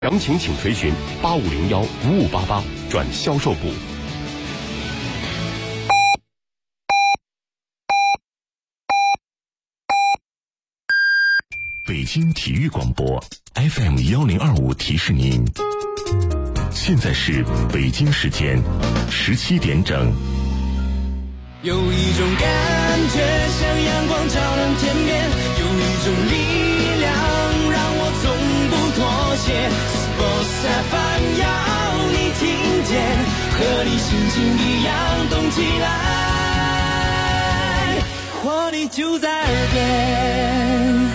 详情请垂询8501-5588转销售部。北京体育广播 FM1025提示您，现在是北京时间17点整。 有一种感觉像阳光照亮天边，有一种力量让我从不妥协。Sports FM 要你听见，和你心情一样动起来，活力就在耳边。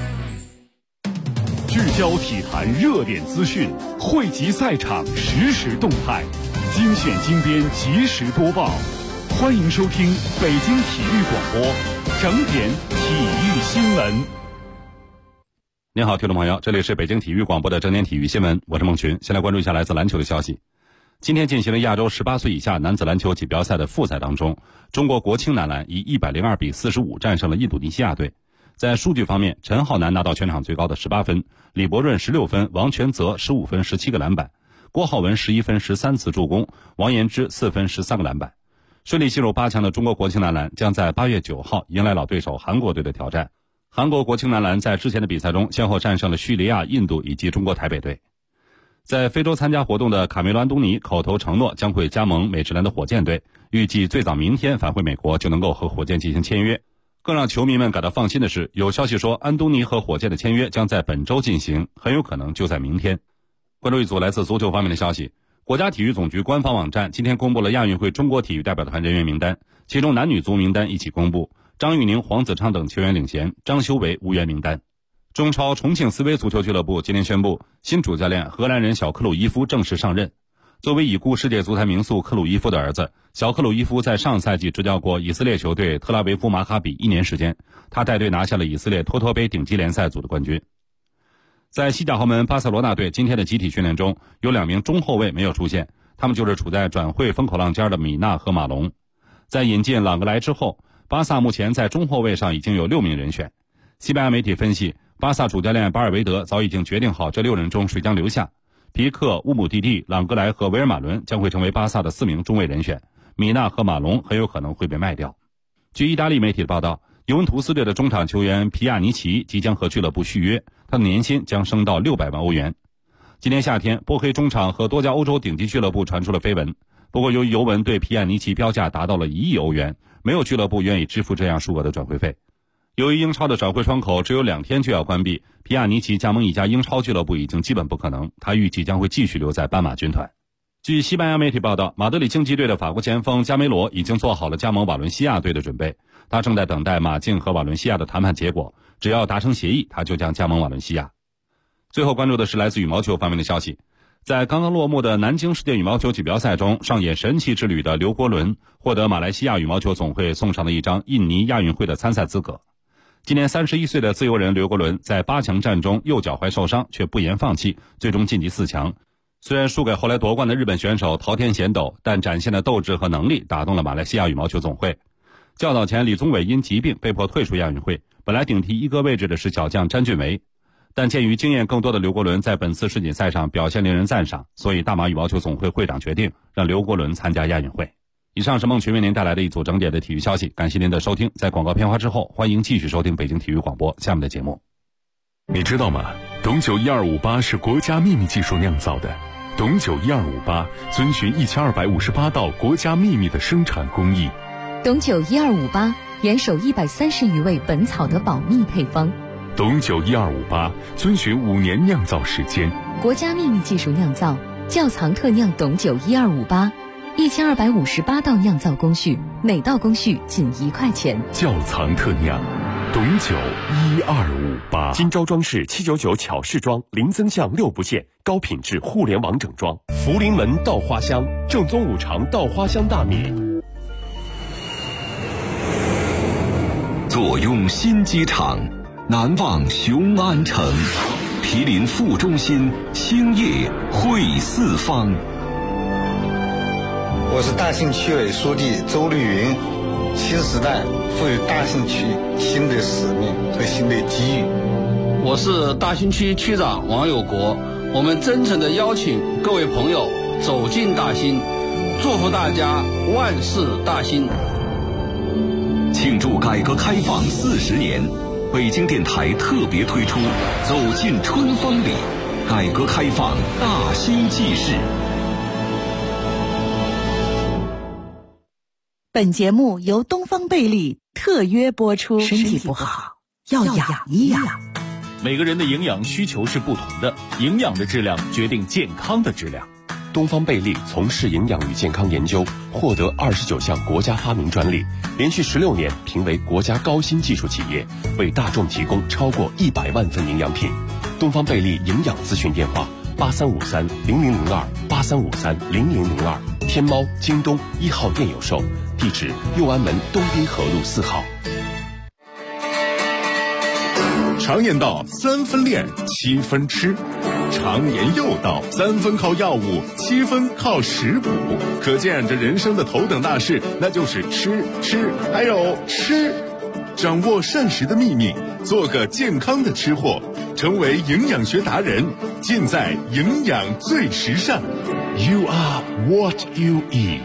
聚焦体坛热点资讯，汇集赛场实时动态，精选精编及时播报。欢迎收听北京体育广播整点体育新闻。 您好，听众朋友，这里是北京体育广播的整点体育新闻，我是孟群。先来关注一下来自篮球的消息。今天进行了亚洲18岁以下男子篮球锦标赛的复赛当中，中国国青男篮以102比45战胜了印度尼西亚队。在数据方面，陈浩南拿到全场最高的18分，李伯润16分，王全泽15分17个篮板，郭浩文11分13次助攻，王延之4分13个篮板。顺利进入8强的中国国青男篮将在8月9号迎来老对手韩国队的挑战。韩国国青男篮在之前的比赛中先后战胜了叙利亚、印度以及中国台北队。在非洲参加活动的卡梅伦·安东尼口头承诺将会加盟美职篮的火箭队，预计最早明天返回美国就能够和火箭进行签约。更让球迷们感到放心的是，有消息说安东尼和火箭的签约将在本周进行，很有可能就在明天。关注一组来自足球方面的消息，国家体育总局官方网站今天公布了亚运会中国体育代表团人员名单，其中男女足名单一起公布，张玉宁、黄子昌等球员领衔，张修为无缘名单。中超重庆斯威足球俱乐部今天宣布，新主教练荷兰人小克鲁伊夫正式上任。作为已故世界足坛名宿克鲁伊夫的儿子，小克鲁伊夫在上赛季执教过以色列球队特拉维夫马卡比1年时间，他带队拿下了以色列托托杯顶级联赛组的冠军。在西甲豪门巴塞罗那队今天的集体训练中，有2名中后卫没有出现，他们就是处在转会风口浪尖的米纳和马龙。在引进朗格莱之后，巴萨目前在中后卫上已经有6名人选。西班牙媒体分析，巴萨主教练巴尔维德早已经决定好这6人中谁将留下，皮克、乌姆蒂蒂、朗格莱和维尔马伦将会成为巴萨的4名中卫人选，米纳和马龙很有可能会被卖掉。据意大利媒体的报道，尤文图斯队的中场球员皮亚尼奇即将和俱乐部续约，他的年薪将升到600万欧元。今年夏天，波黑中场和多家欧洲顶级俱乐部传出了绯闻，不过由于尤文对皮亚尼奇标价达到了1亿欧元，没有俱乐部愿意支付这样数额的转会费。由于英超的转会窗口只有2天就要关闭，皮亚尼奇加盟一家英超俱乐部已经基本不可能，他预计将会继续留在斑马军团。据西班牙媒体报道，马德里竞技队的法国前锋加梅罗已经做好了加盟瓦伦西亚队的准备，他正在等待马竞和瓦伦西亚的谈判结果，只要达成协议，他就将加盟瓦伦西亚。最后关注的是来自羽毛球方面的消息，在刚刚落幕的南京世界羽毛球锦标赛中，上演神奇之旅的刘国伦获得马来西亚羽毛球总会送上了一张印尼亚运会的参赛资格。今年31岁的自由人刘国伦在8强战中右脚踝受伤，却不言放弃，最终晋级4强。虽然输给后来夺冠的日本选手桃田贤斗，但展现的斗志和能力打动了马来西亚羽毛球总会。较早前李宗伟因疾病被迫退出亚运会，本来顶替一哥位置的是小将詹俊维，但鉴于经验更多的刘国伦在本次世锦赛上表现令人赞赏，所以大马羽毛球总会会长决定让刘国伦参加亚运会。以上是孟群为您带来的一组整点的体育消息，感谢您的收听。在广告片花之后，欢迎继续收听北京体育广播下面的节目。 你知道吗？董酒1258是国家秘密技术酿造的。董酒1258遵循1258道国家秘密的生产工艺。 董酒1258严守130余味本草的保密配方。 董酒1258遵循5年酿造时间， 国家秘密技术酿造，窖藏特酿董酒1258，1258道酿造工序，每道工序仅1块钱。 窖藏特酿，董酒1258。 金招装饰799巧饰装，零增项6不限，高品质互联网整装。福临门稻花香，正宗五常稻花香大米。 坐拥新机场，难忘雄安城，毗邻副中心，兴业汇四方。 我是大兴区委书记周绿云。新时代赋予大兴区新的使命和新的机遇。 我是大兴区区长王有国， 我们真诚地邀请各位朋友走进大兴，祝福大家万事大兴。 庆祝改革开放40年，北京电台特别推出《走进春风里》，改革开放大兴纪事。 本节目由东方贝利特约播出。身体不好要养一养。 每个人的营养需求是不同的，营养的质量决定健康的质量。 东方贝利从事营养与健康研究，获得29项国家发明专利，连续16年评为国家高新技术企业，为大众提供超过100万份营养品。东方贝利营养咨询电话83530002，83530002，天猫、京东1号店有售，地址右安门东滨河路4号。 常言道3分练7分吃，常言又道3分靠药物7分靠食补，可见这人生的头等大事那就是吃还有吃。掌握膳食的秘密，做个健康的吃货，成为营养学达人，尽在营养最时尚。 You are what you eat。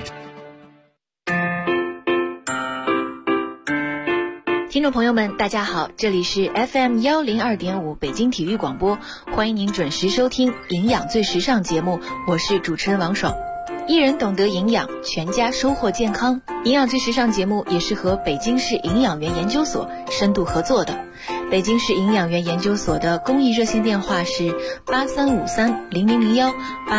听众朋友们大家好，这里是 FM 102.5北京体育广播，欢迎您准时收听营养最时尚节目，我是主持人王爽。一人懂得营养，全家收获健康。营养最时尚节目也是和北京市营养员研究所深度合作的。北京市营养员研究所的公益热线电话是83530001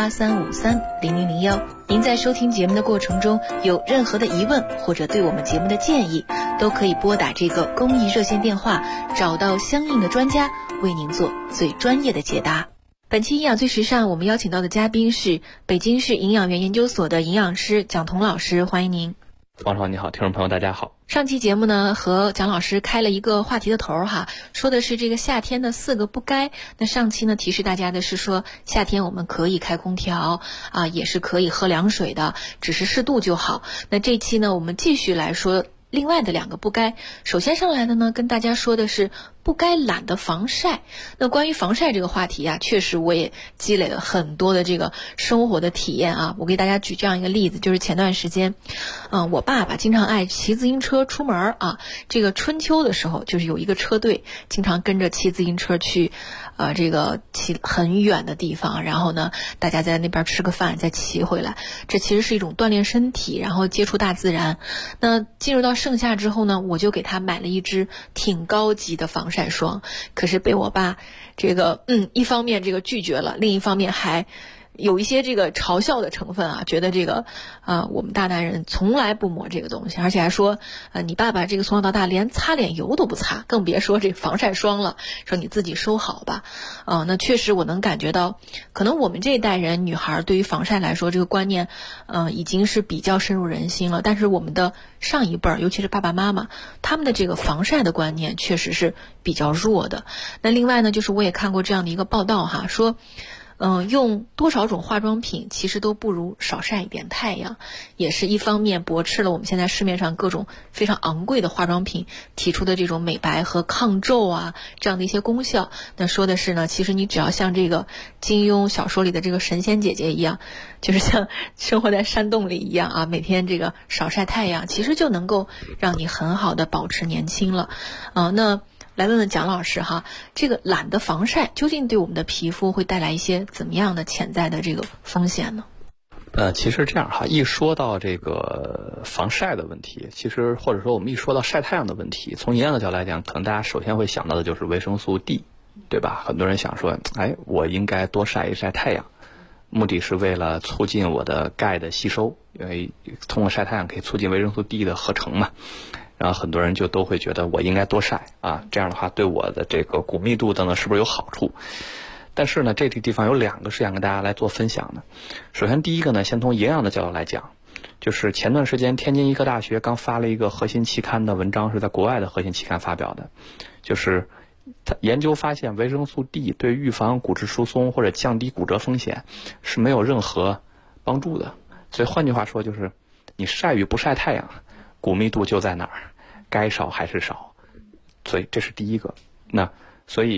83530001。您在收听节目的过程中有任何的疑问或者对我们节目的建议，都可以拨打这个公益热线电话，找到相应的专家为您做最专业的解答。本期营养最时尚，我们邀请到的嘉宾是北京市营养员研究所的营养师蒋彤老师，欢迎您。 王爽你好，听众朋友大家好。 上期节目呢，和蒋老师开了一个话题的头哈，说的是这个夏天的4个不该。那上期呢，提示大家的是说，夏天我们可以开空调啊，也是可以喝凉水的，只是适度就好。那这期呢，我们继续来说另外的2个不该。首先上来的呢，跟大家说的是不该懒得防晒。那关于防晒这个话题啊，确实我也积累了很多的这个生活的体验啊。我给大家举这样一个例子，就是前段时间我爸爸经常爱骑自行车出门啊。这个春秋的时候，就是有一个车队经常跟着骑自行车去这个骑很远的地方，然后呢大家在那边吃个饭再骑回来，这其实是一种锻炼身体，然后接触大自然。那进入到盛夏之后呢，我就给他买了一支挺高级的防晒霜，可是被我爸这个一方面这个拒绝了，另一方面还有一些这个嘲笑的成分啊，觉得这个我们大男人从来不抹这个东西，而且还说你爸爸这个从小到大连擦脸油都不擦，更别说这防晒霜了，说你自己收好吧。那确实我能感觉到，可能我们这一代人女孩对于防晒来说，这个观念已经是比较深入人心了，但是我们的上一辈儿，尤其是爸爸妈妈，他们的这个防晒的观念确实是比较弱的。那另外呢，就是我也看过这样的一个报道哈，说用多少种化妆品其实都不如少晒一点太阳，也是一方面驳斥了我们现在市面上各种非常昂贵的化妆品提出的这种美白和抗皱啊这样的一些功效。那说的是呢，其实你只要像这个金庸小说里的这个神仙姐姐一样，就是像生活在山洞里一样啊，每天这个少晒太阳，其实就能够让你很好的保持年轻了。那来问问蒋老师哈，这个懒得防晒究竟对我们的皮肤会带来一些怎么样的潜在的这个风险呢？ 其实这样哈，一说到这个防晒的问题，其实或者说我们一说到晒太阳的问题，从营养的角度来讲，可能大家首先会想到的就是维生素 D， 对吧？很多人想说，我应该多晒一晒太阳，目的是为了促进我的钙的吸收，因为通过晒太阳可以促进维生素 D 的合成嘛。然后很多人就都会觉得我应该多晒啊，这样的话对我的这个骨密度等等是不是有好处？但是呢，这个地方有2个是想跟大家来做分享的。首先第一个呢，先从营养的角度来讲，就是前段时间天津医科大学刚发了一个核心期刊的文章，是在国外的核心期刊发表的，就是他研究发现维生素 D 对预防骨质疏松或者降低骨折风险是没有任何帮助的。所以换句话说，就是你晒与不晒太阳，骨密度就在哪儿，该少还是少。所以这是第一个。那所以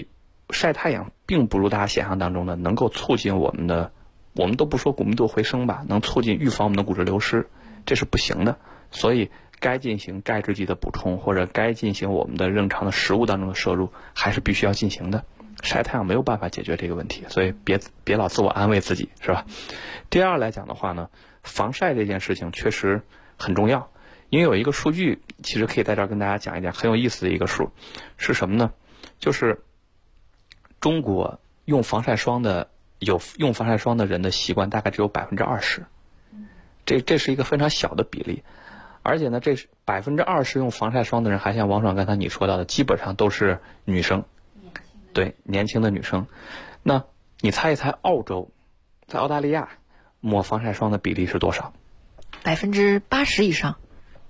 晒太阳并不如大家想象当中的能够促进我们都不说骨密度回升吧，能促进预防我们的骨质流失，这是不行的。所以该进行钙质剂的补充，或者该进行我们的正常的食物当中的摄入，还是必须要进行的。晒太阳没有办法解决这个问题，所以别老自我安慰自己，是吧？第二来讲的话呢，防晒这件事情确实很重要，因为有一个数据，其实可以在这儿跟大家讲一讲，很有意思的一个数，是什么呢？就是中国用防晒霜的人的习惯大概只有20%，这是一个非常小的比例，而且呢，这20%用防晒霜的人，还像王爽刚才你说到的，基本上都是女生，对，年轻的女生。那你猜一猜，在澳大利亚抹防晒霜的比例是多少 ？80%以上。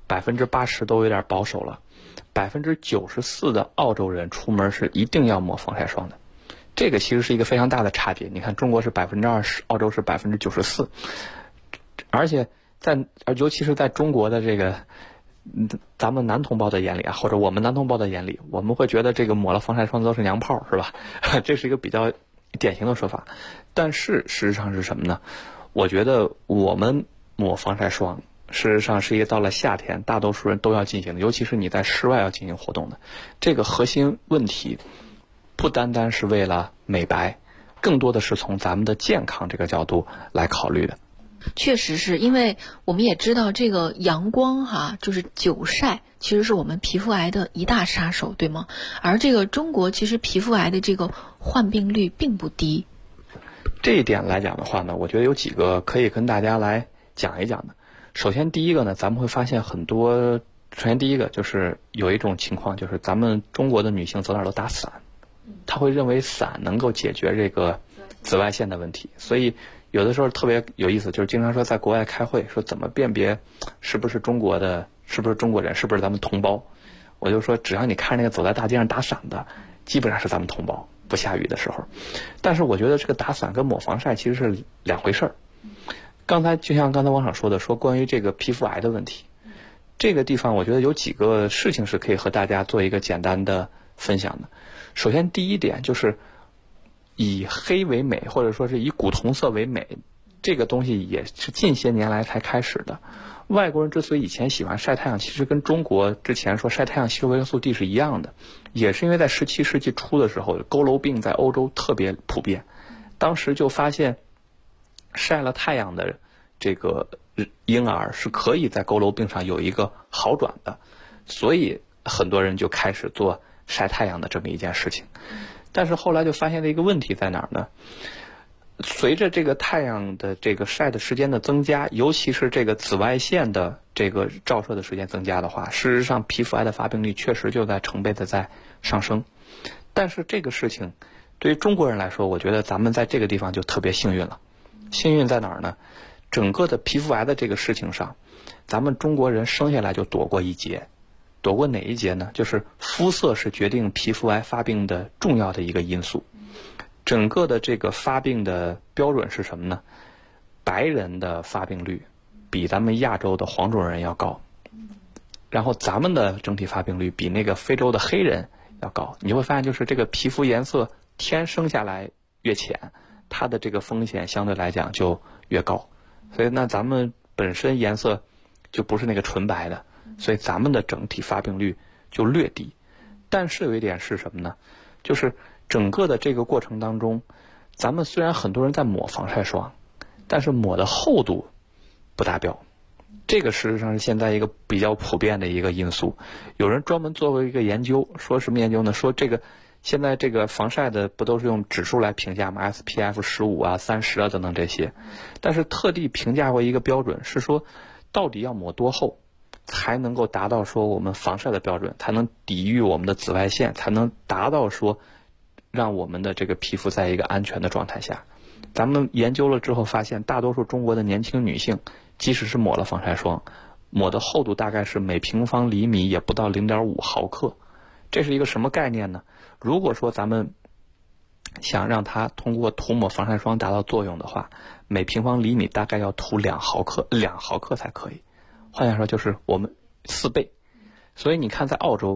80%都有点保守了。94%的澳洲人出门是一定要抹防晒霜的，这个其实是一个非常大的差别。你看，中国是20%，澳洲是94%，而且尤其是在中国的这个咱们男同胞的眼里啊，或者我们男同胞的眼里，我们会觉得这个抹了防晒霜都是娘炮，是吧？这是一个比较典型的说法。但是事实上是什么呢？我觉得我们抹防晒霜事实上是一个到了夏天大多数人都要进行的，尤其是你在室外要进行活动的。这个核心问题不单单是为了美白，更多的是从咱们的健康这个角度来考虑的。 确实是，因为我们也知道这个阳光就是久晒，其实是我们皮肤癌的一大杀手，对吗？而这个中国其实皮肤癌的这个患病率并不低。 这一点来讲的话呢，我觉得有几个可以跟大家来讲一讲的。首先第一个呢，咱们会发现首先第一个就是有一种情况，就是咱们中国的女性走哪儿都打伞，她会认为伞能够解决这个紫外线的问题，所以有的时候特别有意思，就是经常说在国外开会，说怎么辨别是不是中国人，是不是咱们同胞。我就说，只要你看那个走在大街上打伞的，基本上是咱们同胞，不下雨的时候。但是我觉得这个打伞跟抹防晒其实是两回事儿。就像刚才王爽说的，说关于这个皮肤癌的问题，这个地方我觉得有几个事情是可以和大家做一个简单的分享的。首先第一点就是以黑为美，或者说是以古铜色为美，这个东西也是近些年来才开始的。外国人之所以以前喜欢晒太阳，其实跟中国之前说晒太阳吸收维生素 D 是一样的，也是因为在17世纪初的时候，佝偻病在欧洲特别普遍，当时就发现晒了太阳的这个婴儿是可以在佝偻病上有一个好转的，所以很多人就开始做晒太阳的这么一件事情。但是后来就发现了一个问题在哪儿呢？随着这个太阳的这个晒的时间的增加，尤其是这个紫外线的这个照射的时间增加的话，事实上皮肤癌的发病率确实就在成倍的在上升。但是这个事情对于中国人来说，我觉得咱们在这个地方就特别幸运了。幸运在哪儿呢？整个的皮肤癌的这个事情上，咱们中国人生下来就躲过一劫。躲过哪一劫呢？就是肤色是决定皮肤癌发病的重要的一个因素。整个的这个发病的标准是什么呢？白人的发病率比咱们亚洲的黄种人要高，然后咱们的整体发病率比那个非洲的黑人要高。你会发现，就是这个皮肤颜色天生下来越浅，它的这个风险相对来讲就越高。所以那咱们本身颜色就不是那个纯白的，所以咱们的整体发病率就略低。但是有一点是什么呢？就是整个的这个过程当中，咱们虽然很多人在抹防晒霜，但是抹的厚度不达标。这个事实上是现在一个比较普遍的一个因素。有人专门做过一个研究，说什么研究呢？说这个现在这个防晒的不都是用指数来评价吗？ SPF 15啊、30啊等等这些，但是特地评价过一个标准，是说到底要抹多厚才能够达到说我们防晒的标准，才能抵御我们的紫外线，才能达到说让我们的这个皮肤在一个安全的状态下。咱们研究了之后发现，大多数中国的年轻女性即使是抹了防晒霜，抹的厚度大概是每平方厘米也不到 0.5 毫克。这是一个什么概念呢？如果说咱们想让它通过涂抹防晒霜达到作用的话，每平方厘米大概要涂2毫克才可以。换句话说，就是我们4倍。所以你看，在澳洲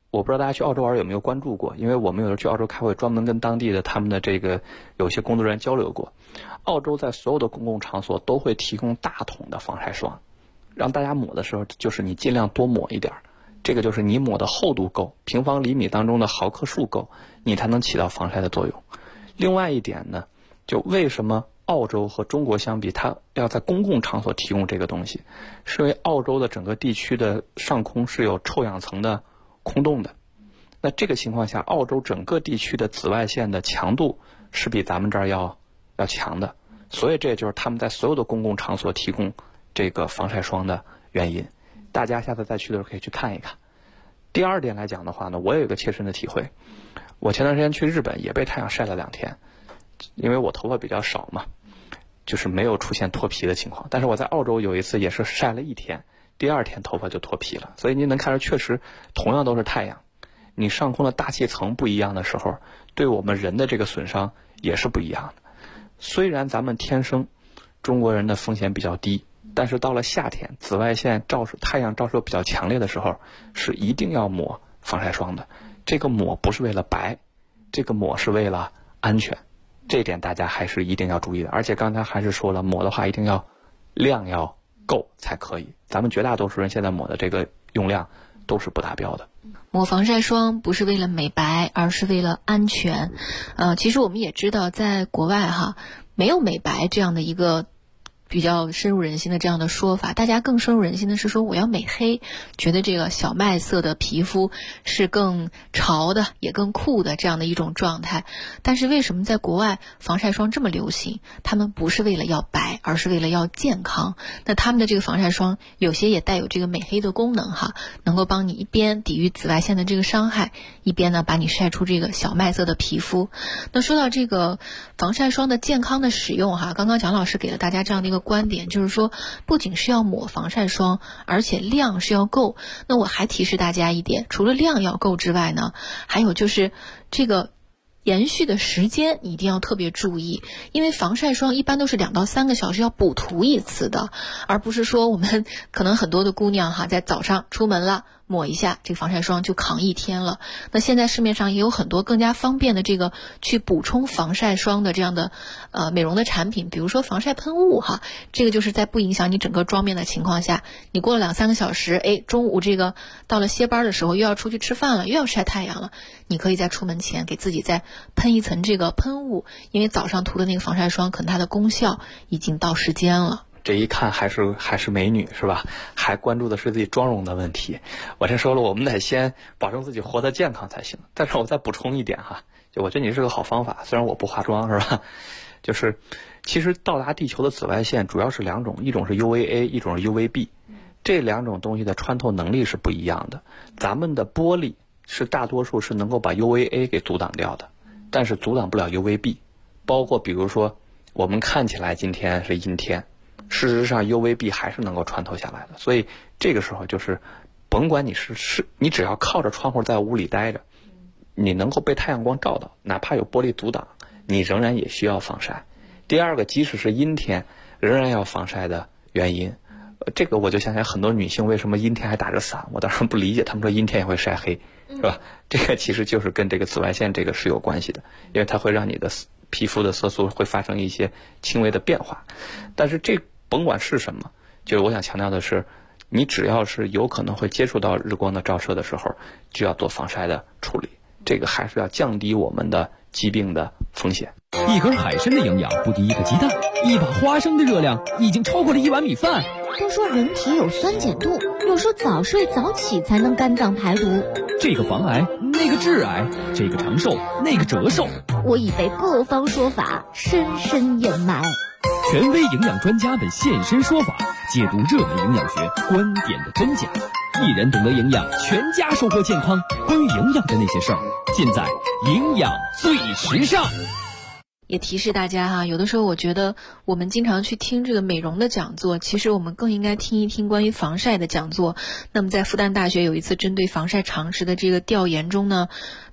我不知道大家去澳洲玩有没有关注过，因为我们有时候去澳洲开会，专门跟当地的他们的这个有些工作人员交流过。澳洲在所有的公共场所都会提供大桶的防晒霜，让大家抹的时候就是你尽量多抹一点，这个就是你抹的厚度够，平方厘米当中的毫克数够，你才能起到防晒的作用。另外一点呢，就为什么澳洲和中国相比，它要在公共场所提供这个东西，是因为澳洲的整个地区的上空是有臭氧层的空洞的。那这个情况下，澳洲整个地区的紫外线的强度是比咱们这儿要强的，所以这就是他们在所有的公共场所提供这个防晒霜的原因。大家下次再去的时候可以去看一看。第二点来讲的话呢，我有一个切身的体会。我前段时间去日本也被太阳晒了2天，因为我头发比较少嘛，就是没有出现脱皮的情况。但是我在澳洲有一次也是晒了1天，第2天头发就脱皮了。所以您能看出，确实同样都是太阳，你上空的大气层不一样的时候，对我们人的这个损伤也是不一样的。虽然咱们天生中国人的风险比较低，但是到了夏天，紫外线太阳照射比较强烈的时候，是一定要抹防晒霜的。这个抹不是为了白，这个抹是为了安全，这一点大家还是一定要注意的。而且刚才还是说了，抹的话一定要量要够才可以。咱们绝大多数人现在抹的这个用量都是不达标的。 抹防晒霜不是为了美白，而是为了安全。其实我们也知道，在国外没有美白这样的一个比较深入人心的这样的说法，大家更深入人心的是说我要美黑，觉得这个小麦色的皮肤是更潮的也更酷的这样的一种状态。但是为什么在国外防晒霜这么流行？他们不是为了要白，而是为了要健康。那他们的这个防晒霜有些也带有这个美黑的功能能够帮你一边抵御紫外线的这个伤害，一边呢把你晒出这个小麦色的皮肤。那说到这个防晒霜的健康的使用刚刚蒋老师给了大家这样的一个观点，就是说不仅是要抹防晒霜，而且量是要够。那我还提示大家一点，除了量要够之外呢，还有就是这个延续的时间一定要特别注意，因为防晒霜一般都是2到3个小时要补涂一次的，而不是说我们可能很多的姑娘在早上出门了抹一下这个防晒霜就扛1天了。那现在市面上也有很多更加方便的这个去补充防晒霜的这样的美容的产品，比如说防晒喷雾这个就是在不影响你整个妆面的情况下，你过了2-3个小时，中午这个到了歇班的时候又要出去吃饭了，又要晒太阳了，你可以在出门前给自己再喷一层这个喷雾，因为早上涂的那个防晒霜可能它的功效已经到时间了。 这一看还是美女是吧？还关注的是自己妆容的问题。我这说了，我们得先保证自己活得健康才行。但是我再补充一点就我觉得你是个好方法，虽然我不化妆是吧？就是其实到达地球的紫外线主要是2种，一种是 UVA， 一种是 UVB。这2种东西的穿透能力是不一样的。咱们的玻璃是大多数是能够把 UVA 给阻挡掉的，但是阻挡不了 UVB。包括比如说我们看起来今天是阴天，事实上 UVB 还是能够穿透下来的。所以这个时候就是甭管你你只要靠着窗户在屋里待着，你能够被太阳光照到，哪怕有玻璃阻挡，你仍然也需要防晒。第二个，即使是阴天仍然要防晒的原因，这个我就想想很多女性为什么阴天还打着伞，我当然不理解，她们说阴天也会晒黑是吧？这个其实就是跟这个紫外线这个是有关系的，因为它会让你的皮肤的色素会发生一些轻微的变化。但是这甭管是什么，就是我想强调的是，你只要是有可能会接触到日光的照射的时候，就要做防晒的处理，这个还是要降低我们的疾病的风险。 一根海参的营养不敌一个鸡蛋，一把花生的热量已经超过了1碗米饭。 都说人体有酸碱度，有时候早睡早起才能肝脏排毒。 这个防癌，那个致癌，这个长寿，那个折寿。 我已被各方说法深深掩埋。 权威营养专家们现身说法，解读热门营养学观点的真假。一人懂得营养，全家收获健康。关于营养的那些事儿，尽在营养最时尚。 也提示大家有的时候我觉得我们经常去听这个美容的讲座，其实我们更应该听一听关于防晒的讲座。那么在复旦大学有一次针对防晒常识的这个调研中呢，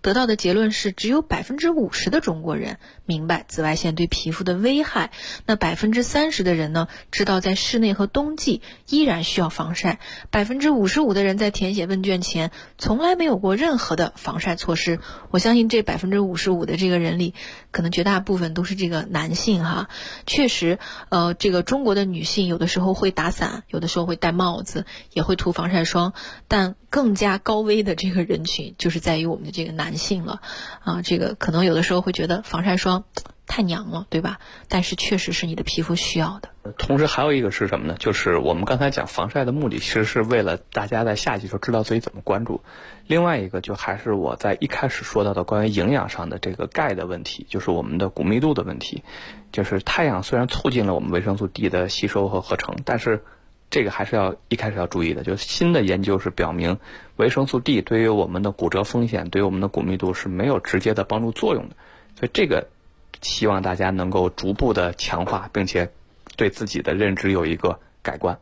得到的结论是，只有50%的中国人明白紫外线对皮肤的危害，那30%的人呢，知道在室内和冬季依然需要防晒，55%的人在填写问卷前从来没有过任何的防晒措施。我相信这55%的这个人里，可能绝大部分都是这个男性哈。确实，这个中国的女性有的时候会打伞，有的时候会戴帽子，也会涂防晒霜，但更加高危的这个人群就是在于我们的这个男性了啊。这个可能有的时候会觉得防晒霜太娘了，对吧？但是确实是你的皮肤需要的。 同时还有一个是什么呢？就是我们刚才讲防晒的目的，其实是为了大家在夏季时候知道自己怎么关注。另外一个就还是我在一开始说到的关于营养上的这个钙的问题，就是我们的骨密度的问题。就是太阳虽然促进了我们维生素 D 的吸收和合成，但是这个还是一开始要注意的。就是新的研究是表明，维生素 D 对于我们的骨折风险、对于我们的骨密度是没有直接的帮助作用的。所以这个希望大家能够逐步的强化，并且对自己的认知有一个改观。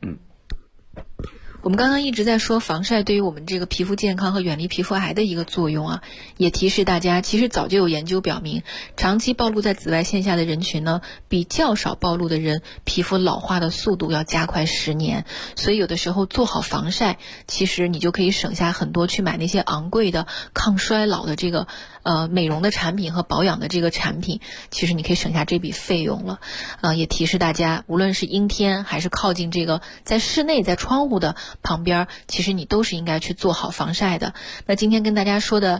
我们刚刚一直在说防晒对于我们这个皮肤健康和远离皮肤癌的一个作用啊，也提示大家，其实早就有研究表明，长期暴露在紫外线下的人群呢，比较少暴露的人皮肤老化的速度要加快10年。所以有的时候做好防晒，其实你就可以省下很多去买那些昂贵的抗衰老的这个美容的产品和保养的这个产品，其实你可以省下这笔费用了。也提示大家，无论是阴天还是靠近这个在室内在窗户的旁边，其实你都是应该去做好防晒的。那今天跟大家说的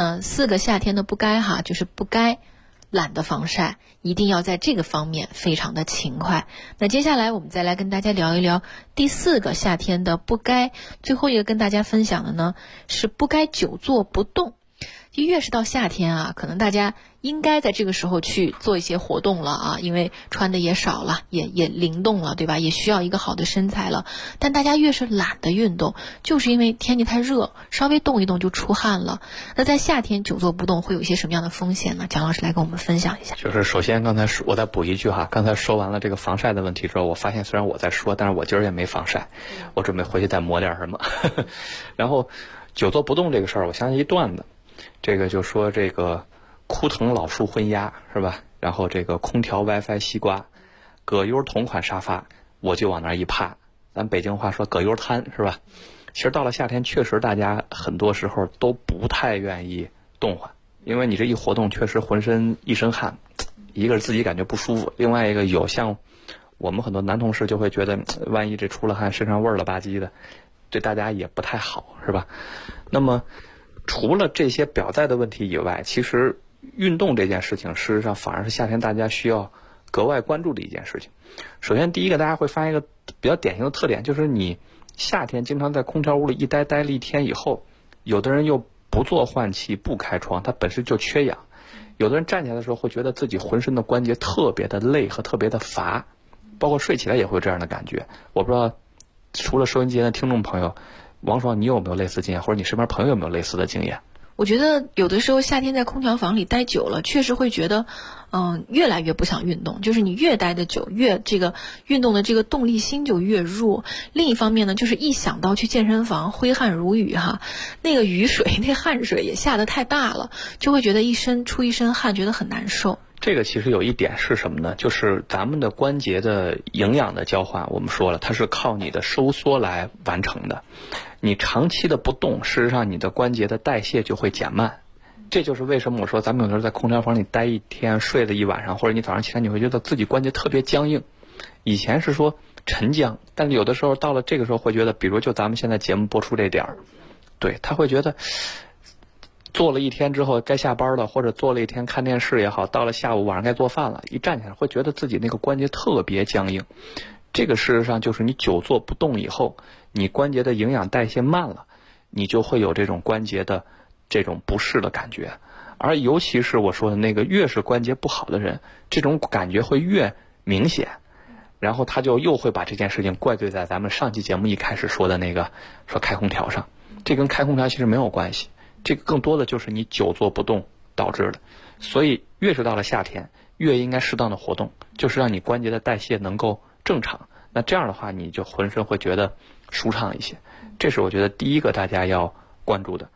4个夏天的不该哈，就是不该懒得防晒，一定要在这个方面非常的勤快。那接下来我们再来跟大家聊一聊第4个夏天的不该。最后一个跟大家分享的呢，是不该久坐不动。越是到夏天啊，可能大家应该在这个时候去做一些活动了啊，因为穿的也少了，也灵动了，对吧？也需要一个好的身材了。但大家越是懒得运动，就是因为天气太热，稍微动一动就出汗了。那在夏天久坐不动会有一些什么样的风险呢？蒋老师来跟我们分享一下。 就是首先刚才我再补一句哈，刚才说完了这个防晒的问题之后，我发现虽然我在说，但是我今儿也没防晒，我准备回去再抹点什么。然后久坐不动这个事儿，我想起一段子。这个就说这个枯藤老树昏鸦是吧？然后这个空调 WiFi 西瓜，葛优同款沙发，我就往那儿一趴。咱北京话说葛优瘫是吧？其实到了夏天，确实大家很多时候都不太愿意动换，因为你这一活动，确实浑身一身汗，一个是自己感觉不舒服，另外一个有像我们很多男同事就会觉得，万一这出了汗，身上味儿了吧唧的，对大家也不太好，是吧？那么除了这些表在的问题以外，其实运动这件事情，事实上反而是夏天大家需要格外关注的一件事情。首先，第一个大家会发现一个比较典型的特点，就是你夏天经常在空调屋里待了一天以后，有的人又不做换气、不开窗，他本身就缺氧。有的人站起来的时候会觉得自己浑身的关节特别的累和特别的乏，包括睡起来也会有这样的感觉。我不知道除了收音机前的听众朋友，王爽，你有没有类似经验，或者你身边朋友有没有类似的经验？ 我觉得有的时候夏天在空调房里待久了，确实会觉得越来越不想运动，就是你越待的久，越这个运动的这个动力心就越弱。另一方面呢，就是一想到去健身房挥汗如雨哈，那个雨水那汗水也下得太大了，就会觉得出一身汗，觉得很难受。 这个其实有一点是什么呢？就是咱们的关节的营养的交换，我们说了，它是靠你的收缩来完成的。你长期的不动，事实上你的关节的代谢就会减慢。这就是为什么我说咱们有的时候在空调房里待一天，睡了一晚上，或者你早上起来你会觉得自己关节特别僵硬。以前是说沉僵，但是有的时候到了这个时候会觉得，比如就咱们现在节目播出这点儿，对，他会觉得做了一天之后该下班了，或者做了一天看电视也好，到了下午晚上该做饭了，一站起来会觉得自己那个关节特别僵硬。这个事实上就是你久坐不动以后，你关节的营养代谢慢了，你就会有这种关节的这种不适的感觉。而尤其是我说的那个越是关节不好的人，这种感觉会越明显，然后他就又会把这件事情怪罪在咱们上期节目一开始说的那个说开空调上。这跟开空调其实没有关系，这个更多的就是你久坐不动导致的。所以越是到了夏天，越应该适当的活动，就是让你关节的代谢能够正常，那这样的话你就浑身会觉得舒畅一些。这是我觉得第一个大家要关注的。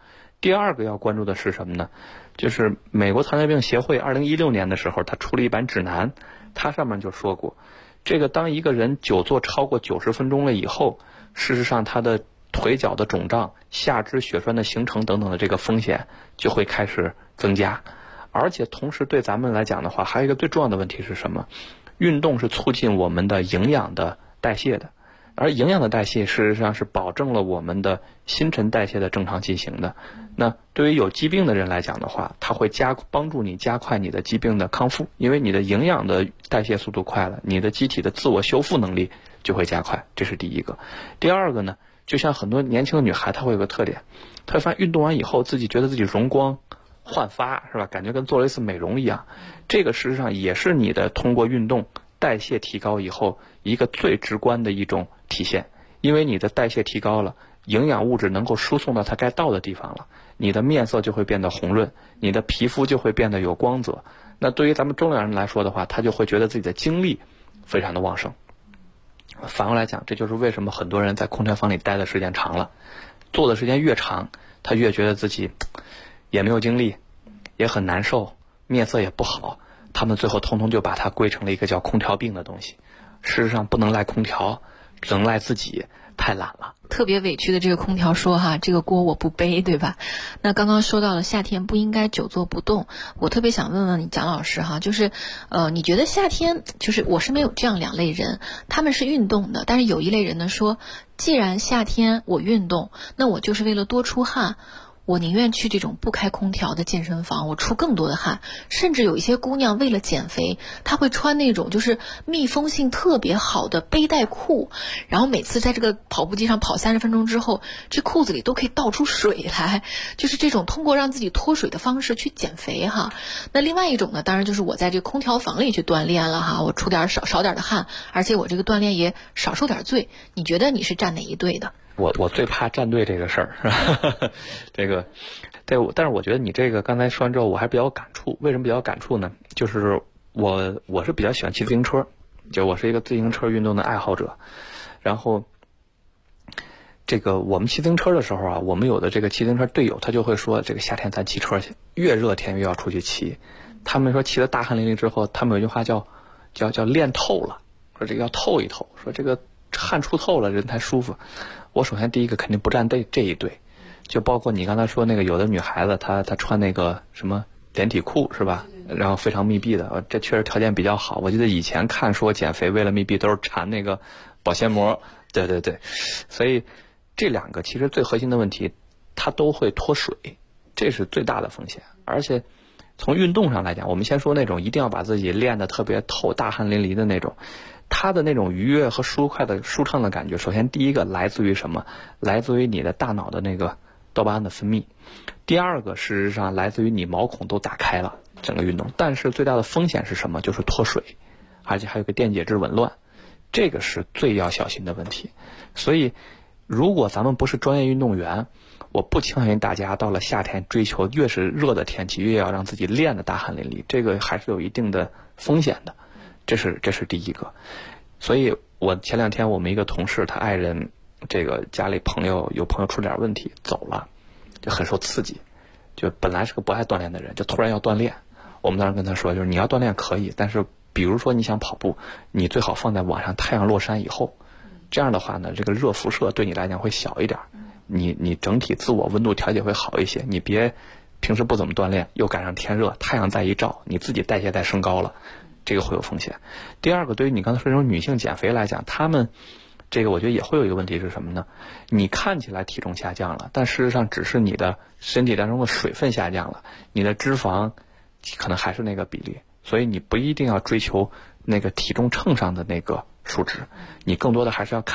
第二个要关注的是什么呢？就是美国糖尿病协会2016年的时候，他出了一版指南，它上面就说过，这个当一个人久坐超过90分钟了以后，事实上他的腿脚的肿胀、下肢血栓的形成等等的这个风险就会开始增加。而且同时对咱们来讲的话，还有一个最重要的问题是什么？运动是促进我们的营养的代谢的，而营养的代谢事实上是保证了我们的新陈代谢的正常进行的。那对于有疾病的人来讲的话，它会帮助你加快你的疾病的康复，因为你的营养的代谢速度快了，你的机体的自我修复能力就会加快，这是第一个。第二个呢，就像很多年轻的女孩，她会有个特点，她会发现运动完以后自己觉得自己容光焕发，是吧？感觉跟做了一次美容一样。这个事实上也是你的通过运动代谢提高以后一个最直观的一种体现，因为你的代谢提高了，营养物质能够输送到它该到的地方了，你的面色就会变得红润，你的皮肤就会变得有光泽。那对于咱们中年人来说的话，他就会觉得自己的精力非常的旺盛。反过来讲，这就是为什么很多人在空调房里待的时间长了，坐的时间越长，他越觉得自己也没有精力，也很难受，面色也不好，他们最后通通就把它归成了一个叫空调病的东西。事实上不能赖空调，只能赖自己太懒了。 特别委屈的这个空调说哈，这个锅我不背，对吧？那刚刚说到了夏天不应该久坐不动，我特别想问问你蒋老师哈，就是你觉得夏天，就是我身边有这样两类人，他们是运动的，但是有一类人呢说，既然夏天我运动，那我就是为了多出汗，我宁愿去这种不开空调的健身房，我出更多的汗。甚至有一些姑娘为了减肥，她会穿那种就是密封性特别好的背带裤，然后每次在这个跑步机上跑30分钟之后，这裤子里都可以倒出水来，就是这种通过让自己脱水的方式去减肥哈。那另外一种呢，当然就是我在这个空调房里去锻炼了哈，我出点少点的汗，而且我这个锻炼也少受点罪。你觉得你是站哪一队的？ 我最怕站队这个事儿，这个，对，但是我觉得你这个刚才说完之后，我还比较感触。为什么比较感触呢？就是我是比较喜欢骑自行车，就我是一个自行车运动的爱好者。然后，这个我们骑自行车的时候啊，我们有的这个骑自行车队友，他就会说，这个夏天咱骑车去，越热天越要出去骑。他们说骑了大汗淋漓之后，他们有一句话叫练透了，说这个要透一透，说这个汗出透了人才舒服。我首先第一个肯定不站这一队，就包括你刚才说那个有的女孩子她穿那个什么连体裤是吧？然后非常密闭的，这确实条件比较好。我记得以前看说减肥为了密闭都是缠那个保鲜膜，对，所以这两个其实最核心的问题，它都会脱水，这是最大的风险。而且从运动上来讲，我们先说那种一定要把自己练得特别透、大汗淋漓的那种。它的那种愉悦和舒畅的感觉，首先第一个来自于什么？来自于你的大脑的那个多巴胺的分泌。第二个事实上来自于你毛孔都打开了，整个运动。但是最大的风险是什么？就是脱水，而且还有个电解质紊乱，这个是最要小心的问题。所以如果咱们不是专业运动员，我不倾向于大家到了夏天追求越是热的天气越要让自己练得大汗淋漓，这个还是有一定的风险的。这是第一个。所以我前2天我们一个同事，他爱人这个家里有朋友出点问题走了，就很受刺激，就本来是个不爱锻炼的人，就突然要锻炼。我们当时跟他说，就是你要锻炼可以，但是比如说你想跑步，你最好放在晚上太阳落山以后，这样的话呢，这个热辐射对你来讲会小一点，你整体自我温度调节会好一些。你别平时不怎么锻炼，又赶上天热，太阳再一照，你自己代谢再升高了，这个会有风险。第二个，对于你刚才说这种女性减肥来讲，她们这个我觉得也会有一个问题是什么呢？你看起来体重下降了，但事实上只是你的身体当中的水分下降了，你的脂肪可能还是那个比例，所以你不一定要追求那个体重秤上的那个数值，你更多的还是要看